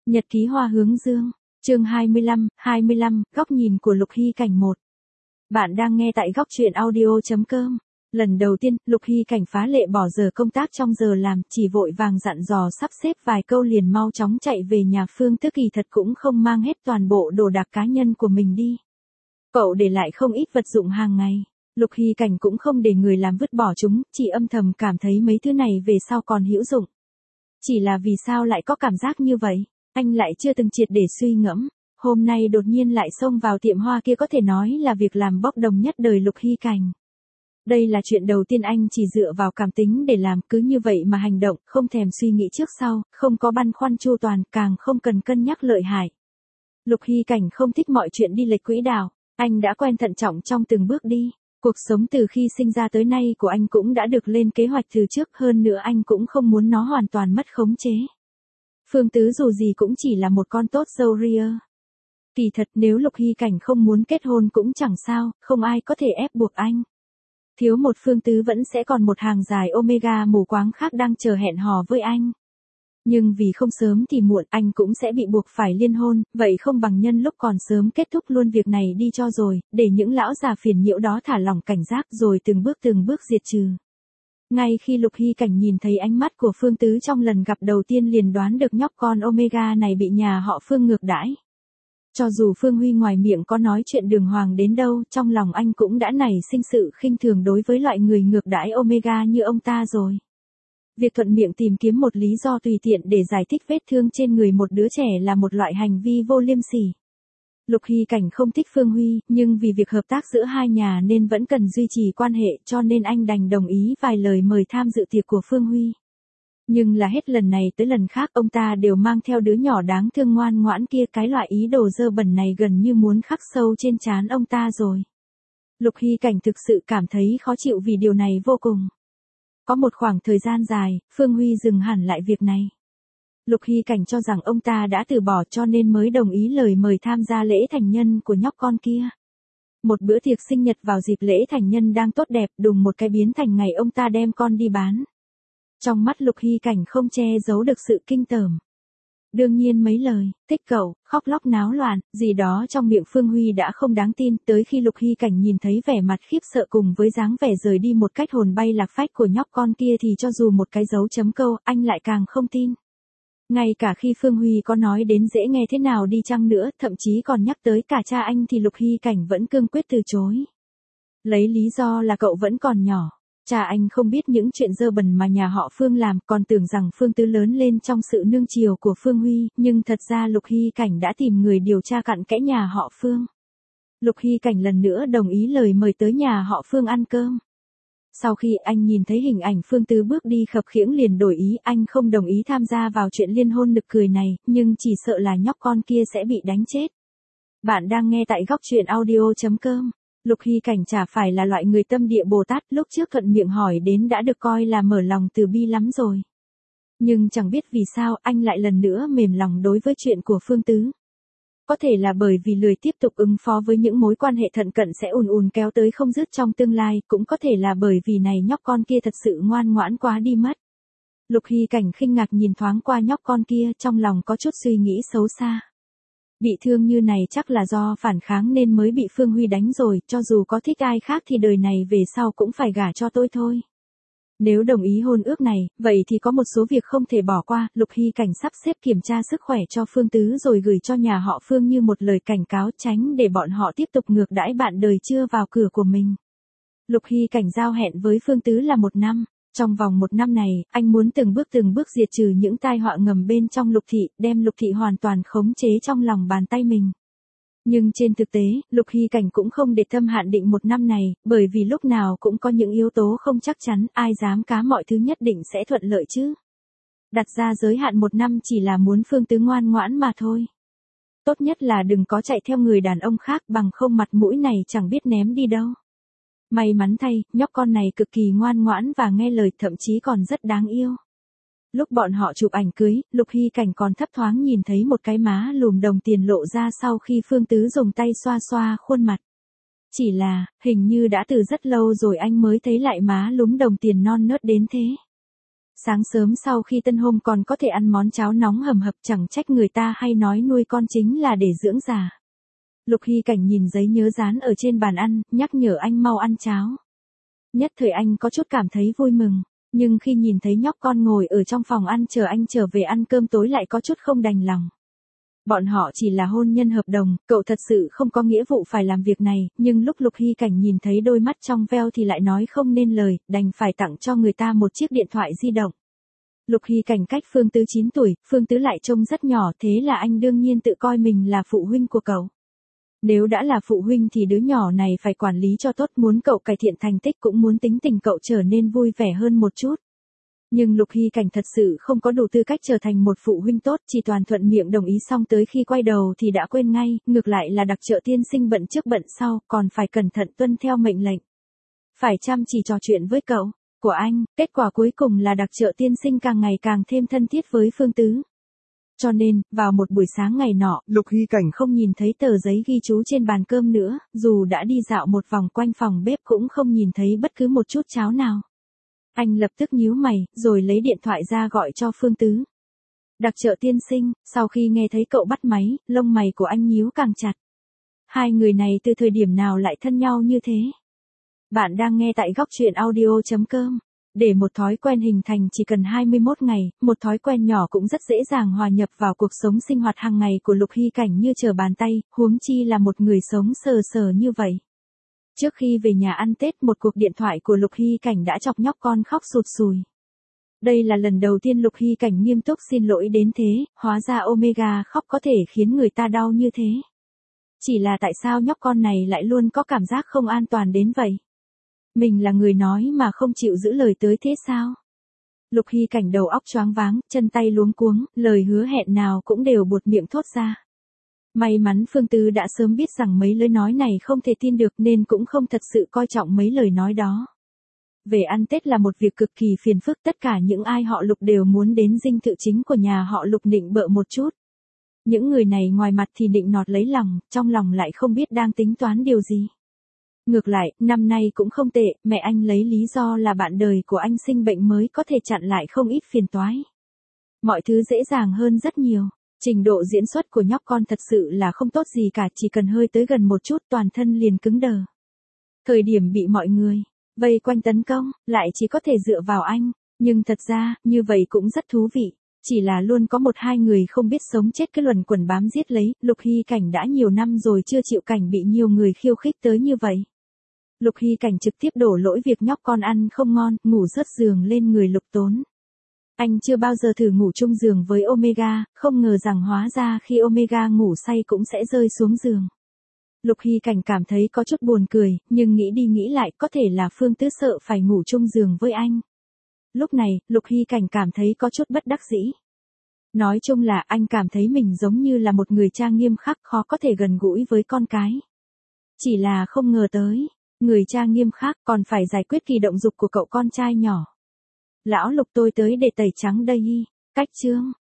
Nhật ký hoa hướng dương, chương 25, góc nhìn của Lục Hy Cảnh 1. Bạn đang nghe tại góc truyện audio.com. Lần đầu tiên, Lục Hy Cảnh phá lệ bỏ giờ công tác trong giờ làm, chỉ vội vàng dặn dò sắp xếp vài câu liền mau chóng chạy về nhà Phương Tứ, kỳ thật cũng không mang hết toàn bộ đồ đạc cá nhân của mình đi. Cậu để lại không ít vật dụng hàng ngày. Lục Hy Cảnh cũng không để người làm vứt bỏ chúng, chỉ âm thầm cảm thấy mấy thứ này về sau còn hữu dụng. Chỉ là vì sao lại có cảm giác như vậy? Anh lại chưa từng triệt để suy ngẫm, hôm nay đột nhiên lại xông vào tiệm hoa kia, có thể nói là việc làm bốc đồng nhất đời Lục Hy Cảnh. Đây là chuyện đầu tiên anh chỉ dựa vào cảm tính để làm, cứ như vậy mà hành động, không thèm suy nghĩ trước sau, không có băn khoăn chu toàn, càng không cần cân nhắc lợi hại. Lục Hy Cảnh không thích mọi chuyện đi lệch quỹ đạo, anh đã quen thận trọng trong từng bước đi. Cuộc sống từ khi sinh ra tới nay của anh cũng đã được lên kế hoạch từ trước, hơn nữa anh cũng không muốn nó hoàn toàn mất khống chế. Phương Tứ dù gì cũng chỉ là một con tốt dâu ria. Kỳ thật nếu Lục Hy Cảnh không muốn kết hôn cũng chẳng sao, không ai có thể ép buộc anh. Thiếu một Phương Tứ vẫn sẽ còn một hàng dài Omega mù quáng khác đang chờ hẹn hò với anh. Nhưng vì không sớm thì muộn anh cũng sẽ bị buộc phải liên hôn, vậy không bằng nhân lúc còn sớm kết thúc luôn việc này đi cho rồi, để những lão già phiền nhiễu đó thả lỏng cảnh giác rồi từng bước diệt trừ. Ngay khi Lục Hy Cảnh nhìn thấy ánh mắt của Phương Tứ trong lần gặp đầu tiên liền đoán được nhóc con Omega này bị nhà họ Phương ngược đãi. Cho dù Phương Huy ngoài miệng có nói chuyện đường hoàng đến đâu, trong lòng anh cũng đã nảy sinh sự khinh thường đối với loại người ngược đãi Omega như ông ta rồi. Việc thuận miệng tìm kiếm một lý do tùy tiện để giải thích vết thương trên người một đứa trẻ là một loại hành vi vô liêm sỉ. Lục Hy Cảnh không thích Phương Huy, nhưng vì việc hợp tác giữa hai nhà nên vẫn cần duy trì quan hệ, cho nên anh đành đồng ý vài lời mời tham dự tiệc của Phương Huy. Nhưng là hết lần này tới lần khác ông ta đều mang theo đứa nhỏ đáng thương ngoan ngoãn kia, cái loại ý đồ dơ bẩn này gần như muốn khắc sâu trên trán ông ta rồi. Lục Hy Cảnh thực sự cảm thấy khó chịu vì điều này vô cùng. Có một khoảng thời gian dài, Phương Huy dừng hẳn lại việc này. Lục Hy Cảnh cho rằng ông ta đã từ bỏ cho nên mới đồng ý lời mời tham gia lễ thành nhân của nhóc con kia. Một bữa tiệc sinh nhật vào dịp lễ thành nhân đang tốt đẹp, đùng một cái biến thành ngày ông ta đem con đi bán. Trong mắt Lục Hy Cảnh không che giấu được sự kinh tởm. Đương nhiên mấy lời, thích cậu, khóc lóc náo loạn, gì đó trong miệng Phương Huy đã không đáng tin, tới khi Lục Hy Cảnh nhìn thấy vẻ mặt khiếp sợ cùng với dáng vẻ rời đi một cách hồn bay lạc phách của nhóc con kia thì cho dù một cái dấu chấm câu, anh lại càng không tin. Ngay cả khi Phương Huy có nói đến dễ nghe thế nào đi chăng nữa, thậm chí còn nhắc tới cả cha anh thì Lục Hy Cảnh vẫn cương quyết từ chối. Lấy lý do là cậu vẫn còn nhỏ. Cha anh không biết những chuyện dơ bẩn mà nhà họ Phương làm, còn tưởng rằng Phương Tứ lớn lên trong sự nương chiều của Phương Huy, nhưng thật ra Lục Hy Cảnh đã tìm người điều tra cặn kẽ nhà họ Phương. Lục Hy Cảnh lần nữa đồng ý lời mời tới nhà họ Phương ăn cơm. Sau khi anh nhìn thấy hình ảnh Phương Tứ bước đi khập khiễng liền đổi ý, anh không đồng ý tham gia vào chuyện liên hôn nực cười này, nhưng chỉ sợ là nhóc con kia sẽ bị đánh chết. Bạn đang nghe tại góc truyện audio.com. Lục Hy Cảnh chả phải là loại người tâm địa Bồ Tát, lúc trước thuận miệng hỏi đến đã được coi là mở lòng từ bi lắm rồi. Nhưng chẳng biết vì sao anh lại lần nữa mềm lòng đối với chuyện của Phương Tứ. Có thể là bởi vì lười tiếp tục ứng phó với những mối quan hệ thận cận sẽ ùn kéo tới không dứt trong tương lai, cũng có thể là bởi vì này nhóc con kia thật sự ngoan ngoãn quá đi mất. Lục Hy Cảnh khinh ngạc nhìn thoáng qua nhóc con kia, trong lòng có chút suy nghĩ xấu xa. Bị thương như này chắc là do phản kháng nên mới bị Phương Huy đánh rồi, cho dù có thích ai khác thì đời này về sau cũng phải gả cho tôi thôi. Nếu đồng ý hôn ước này, vậy thì có một số việc không thể bỏ qua, Lục Hy Cảnh sắp xếp kiểm tra sức khỏe cho Phương Tứ rồi gửi cho nhà họ Phương như một lời cảnh cáo, tránh để bọn họ tiếp tục ngược đãi bạn đời chưa vào cửa của mình. Lục Hy Cảnh giao hẹn với Phương Tứ là 1 năm. Trong vòng 1 năm này, anh muốn từng bước diệt trừ những tai họa ngầm bên trong Lục Thị, đem Lục Thị hoàn toàn khống chế trong lòng bàn tay mình. Nhưng trên thực tế, Lục Hy Cảnh cũng không để tâm hạn định 1 năm này, bởi vì lúc nào cũng có những yếu tố không chắc chắn, ai dám cá mọi thứ nhất định sẽ thuận lợi chứ. Đặt ra giới hạn 1 năm chỉ là muốn Phương Tứ ngoan ngoãn mà thôi. Tốt nhất là đừng có chạy theo người đàn ông khác, bằng không mặt mũi này chẳng biết ném đi đâu. May mắn thay, nhóc con này cực kỳ ngoan ngoãn và nghe lời, thậm chí còn rất đáng yêu. Lúc bọn họ chụp ảnh cưới, Lục Hy Cảnh còn thấp thoáng nhìn thấy một cái má lùm đồng tiền lộ ra sau khi Phương Tứ dùng tay xoa xoa khuôn mặt. Chỉ là, hình như đã từ rất lâu rồi anh mới thấy lại má lúm đồng tiền non nớt đến thế. Sáng sớm sau khi tân hôn còn có thể ăn món cháo nóng hầm hập, chẳng trách người ta hay nói nuôi con chính là để dưỡng già. Lục Hy Cảnh nhìn giấy nhớ dán ở trên bàn ăn, nhắc nhở anh mau ăn cháo. Nhất thời anh có chút cảm thấy vui mừng, nhưng khi nhìn thấy nhóc con ngồi ở trong phòng ăn chờ anh trở về ăn cơm tối lại có chút không đành lòng. Bọn họ chỉ là hôn nhân hợp đồng, cậu thật sự không có nghĩa vụ phải làm việc này, nhưng lúc Lục Hy Cảnh nhìn thấy đôi mắt trong veo thì lại nói không nên lời, đành phải tặng cho người ta một chiếc điện thoại di động. Lục Hy Cảnh cách Phương Tứ 9 tuổi, Phương Tứ lại trông rất nhỏ, thế là anh đương nhiên tự coi mình là phụ huynh của cậu. Nếu đã là phụ huynh thì đứa nhỏ này phải quản lý cho tốt, muốn cậu cải thiện thành tích cũng muốn tính tình cậu trở nên vui vẻ hơn một chút. Nhưng Lục Hy Cảnh thật sự không có đủ tư cách trở thành một phụ huynh tốt, chỉ toàn thuận miệng đồng ý xong tới khi quay đầu thì đã quên ngay, ngược lại là Đặc Trợ tiên sinh bận trước bận sau, còn phải cẩn thận tuân theo mệnh lệnh. Phải chăm chỉ trò chuyện với cậu, của anh, kết quả cuối cùng là Đặc Trợ tiên sinh càng ngày càng thêm thân thiết với Phương Tứ. Cho nên, vào một buổi sáng ngày nọ, Lục Hy Cảnh không nhìn thấy tờ giấy ghi chú trên bàn cơm nữa, dù đã đi dạo một vòng quanh phòng bếp cũng không nhìn thấy bất cứ một chút cháo nào. Anh lập tức nhíu mày, rồi lấy điện thoại ra gọi cho Phương Tứ. Đặc Trợ tiên sinh, sau khi nghe thấy cậu bắt máy, lông mày của anh nhíu càng chặt. Hai người này từ thời điểm nào lại thân nhau như thế? Bạn đang nghe tại góc truyện audio.com. Để một thói quen hình thành chỉ cần 21 ngày, một thói quen nhỏ cũng rất dễ dàng hòa nhập vào cuộc sống sinh hoạt hàng ngày của Lục Hy Cảnh như trở bàn tay, huống chi là một người sống sờ sờ như vậy. Trước khi về nhà ăn Tết, một cuộc điện thoại của Lục Hy Cảnh đã chọc nhóc con khóc sụt sùi. Đây là lần đầu tiên Lục Hy Cảnh nghiêm túc xin lỗi đến thế, hóa ra Omega khóc có thể khiến người ta đau như thế. Chỉ là tại sao nhóc con này lại luôn có cảm giác không an toàn đến vậy? Mình là người nói mà không chịu giữ lời tới thế sao? Lục Hy Cảnh đầu óc choáng váng, chân tay luống cuống, lời hứa hẹn nào cũng đều buột miệng thốt ra. May mắn Phương Tứ đã sớm biết rằng mấy lời nói này không thể tin được nên cũng không thật sự coi trọng mấy lời nói đó. Về ăn Tết là một việc cực kỳ phiền phức, tất cả những ai họ Lục đều muốn đến dinh thự chính của nhà họ Lục nịnh bợ một chút. Những người này ngoài mặt thì nịnh nọt lấy lòng, trong lòng lại không biết đang tính toán điều gì. Ngược lại, năm nay cũng không tệ, mẹ anh lấy lý do là bạn đời của anh sinh bệnh mới có thể chặn lại không ít phiền toái. Mọi thứ dễ dàng hơn rất nhiều. Trình độ diễn xuất của nhóc con thật sự là không tốt gì cả, chỉ cần hơi tới gần một chút toàn thân liền cứng đờ. Thời điểm bị mọi người vây quanh tấn công, lại chỉ có thể dựa vào anh, nhưng thật ra, như vậy cũng rất thú vị. Chỉ là luôn có một hai người không biết sống chết cứ luẩn quẩn bám giết lấy, Lục Hy Cảnh đã nhiều năm rồi chưa chịu cảnh bị nhiều người khiêu khích tới như vậy. Lục Hy Cảnh trực tiếp đổ lỗi việc nhóc con ăn không ngon, ngủ rớt giường lên người Lục Tốn. Anh chưa bao giờ thử ngủ chung giường với Omega, không ngờ rằng hóa ra khi Omega ngủ say cũng sẽ rơi xuống giường. Lục Hy Cảnh cảm thấy có chút buồn cười, nhưng nghĩ đi nghĩ lại có thể là Phương Tứ sợ phải ngủ chung giường với anh. Lúc này, Lục Hy Cảnh cảm thấy có chút bất đắc dĩ. Nói chung là anh cảm thấy mình giống như là một người cha nghiêm khắc khó có thể gần gũi với con cái. Chỉ là không ngờ tới, người cha nghiêm khắc còn phải giải quyết kỳ động dục của cậu con trai nhỏ. Lão Lục tôi tới để tẩy trắng đây. Cách chương.